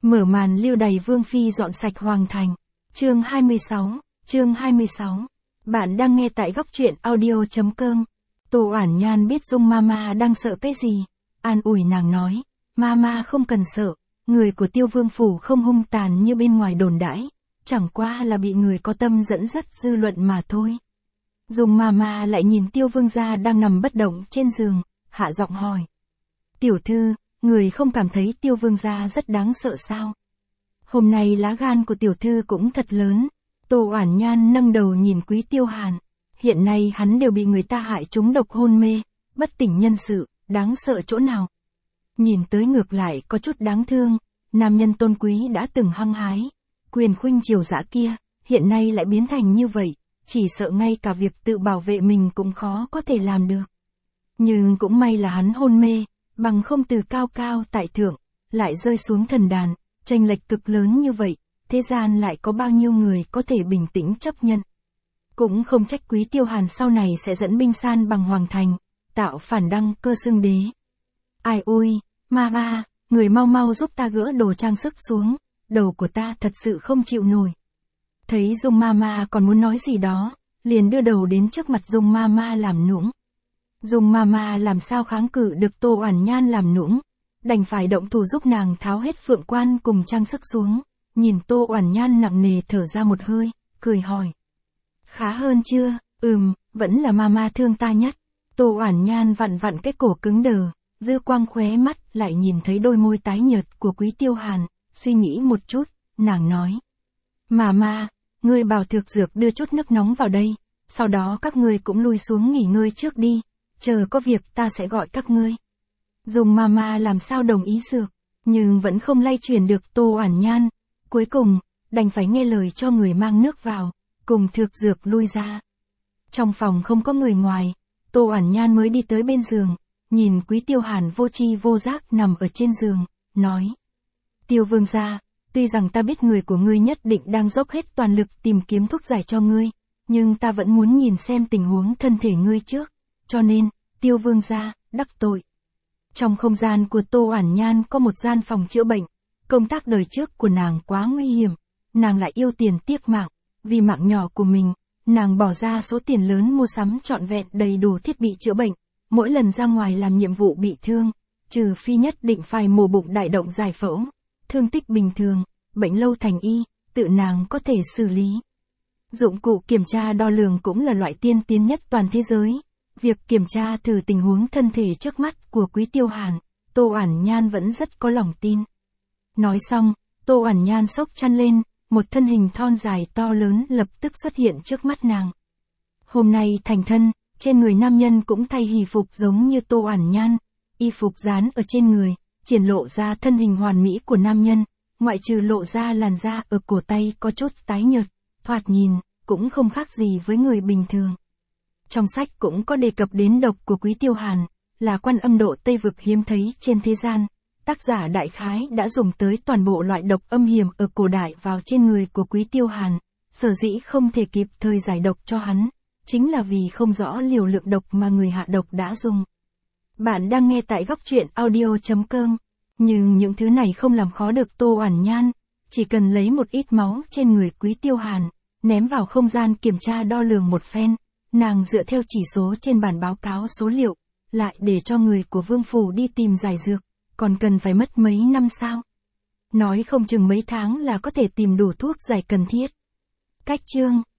Mở màn lưu đày Vương Phi dọn sạch Hoàng Thành. Chương 26. Bạn đang nghe tại góc truyện audio.com. Tô Oản Nhan biết Dung Mama đang sợ cái gì. An ủi nàng nói, Mama không cần sợ, người của Tiêu Vương Phủ không hung tàn như bên ngoài đồn đãi, chẳng qua là bị người có tâm dẫn dắt dư luận mà thôi. Dung Mama lại nhìn Tiêu Vương gia đang nằm bất động trên giường, hạ giọng hỏi. Tiểu thư, người không cảm thấy Tiêu Vương gia rất đáng sợ sao? Hôm nay lá gan của tiểu thư cũng thật lớn. Tô Oản Nhan nâng đầu nhìn Quý Tiêu Hàn. Hiện nay hắn đều bị người ta hại trúng độc hôn mê, bất tỉnh nhân sự, đáng sợ chỗ nào? Nhìn tới ngược lại có chút đáng thương, nam nhân tôn quý đã từng hăng hái, quyền khuynh triều dã kia, hiện nay lại biến thành như vậy, chỉ sợ ngay cả việc tự bảo vệ mình cũng khó có thể làm được. Nhưng cũng may là hắn hôn mê, bằng không từ cao cao tại thượng, lại rơi xuống thần đàn, chênh lệch cực lớn như vậy, thế gian lại có bao nhiêu người có thể bình tĩnh chấp nhận. Cũng không trách Quý Tiêu Hàn sau này sẽ dẫn binh san bằng Hoàng Thành, tạo phản đăng cơ xưng đế. Ai ôi, Mama, người mau mau giúp ta gỡ đồ trang sức xuống, đầu của ta thật sự không chịu nổi. Thấy Dung Mama còn muốn nói gì đó, liền đưa đầu đến trước mặt Dung Mama làm nũng. Dung Mama làm sao kháng cự được Tô Oản Nhan làm nũng, đành phải động thủ giúp nàng tháo hết phượng quan cùng trang sức xuống, nhìn Tô Oản Nhan nặng nề thở ra một hơi, cười hỏi. Khá hơn chưa? Vẫn là Mama thương ta nhất. Tô Oản Nhan vặn vặn cái cổ cứng đờ, dư quang khóe mắt lại nhìn thấy đôi môi tái nhợt của Quý Tiêu Hàn, suy nghĩ một chút, nàng nói. Mama, ngươi bảo Thược Dược đưa chút nước nóng vào đây, sau đó các ngươi cũng lui xuống nghỉ ngơi trước đi, chờ có việc ta sẽ gọi các ngươi. Dung Mama làm sao đồng ý dược, nhưng vẫn không lay chuyển được Tô Oản Nhan, cuối cùng, đành phải nghe lời cho người mang nước vào, cùng Thược Dược lui ra. Trong phòng không có người ngoài, Tô Oản Nhan mới đi tới bên giường, nhìn Quý Tiêu Hàn vô tri vô giác nằm ở trên giường, nói. Tiêu Vương gia, tuy rằng ta biết người của ngươi nhất định đang dốc hết toàn lực tìm kiếm thuốc giải cho ngươi, nhưng ta vẫn muốn nhìn xem tình huống thân thể ngươi trước, cho nên, Tiêu Vương gia, đắc tội. Trong không gian của Tô Oản Nhan có một gian phòng chữa bệnh, công tác đời trước của nàng quá nguy hiểm, nàng lại yêu tiền tiếc mạng, vì mạng nhỏ của mình, nàng bỏ ra số tiền lớn mua sắm trọn vẹn đầy đủ thiết bị chữa bệnh, mỗi lần ra ngoài làm nhiệm vụ bị thương, trừ phi nhất định phải mổ bụng đại động giải phẫu, thương tích bình thường, bệnh lâu thành y, tự nàng có thể xử lý. Dụng cụ kiểm tra đo lường cũng là loại tiên tiến nhất toàn thế giới. Việc kiểm tra thử tình huống thân thể trước mắt của Quý Tiêu Hàn, Tô Oản Nhan vẫn rất có lòng tin. Nói xong, Tô Oản Nhan xốc chăn lên, một thân hình thon dài to lớn lập tức xuất hiện trước mắt nàng. Hôm nay thành thân, trên người nam nhân cũng thay hỷ phục giống như Tô Oản Nhan, y phục dán ở trên người, triển lộ ra thân hình hoàn mỹ của nam nhân, ngoại trừ lộ ra làn da ở cổ tay có chút tái nhợt, thoạt nhìn, cũng không khác gì với người bình thường. Trong sách cũng có đề cập đến độc của Quý Tiêu Hàn, là Quan Âm Độ Tây Vực hiếm thấy trên thế gian. Tác giả đại khái đã dùng tới toàn bộ loại độc âm hiểm ở cổ đại vào trên người của Quý Tiêu Hàn, sở dĩ không thể kịp thời giải độc cho hắn, chính là vì không rõ liều lượng độc mà người hạ độc đã dùng. Bạn đang nghe tại góc truyện audio.com, nhưng những thứ này không làm khó được Tô Oản Nhan, chỉ cần lấy một ít máu trên người Quý Tiêu Hàn, ném vào không gian kiểm tra đo lường một phen. Nàng dựa theo chỉ số trên bản báo cáo số liệu, lại để cho người của Vương Phủ đi tìm giải dược, còn cần phải mất mấy năm sao? Nói không chừng mấy tháng là có thể tìm đủ thuốc giải cần thiết. Cách chương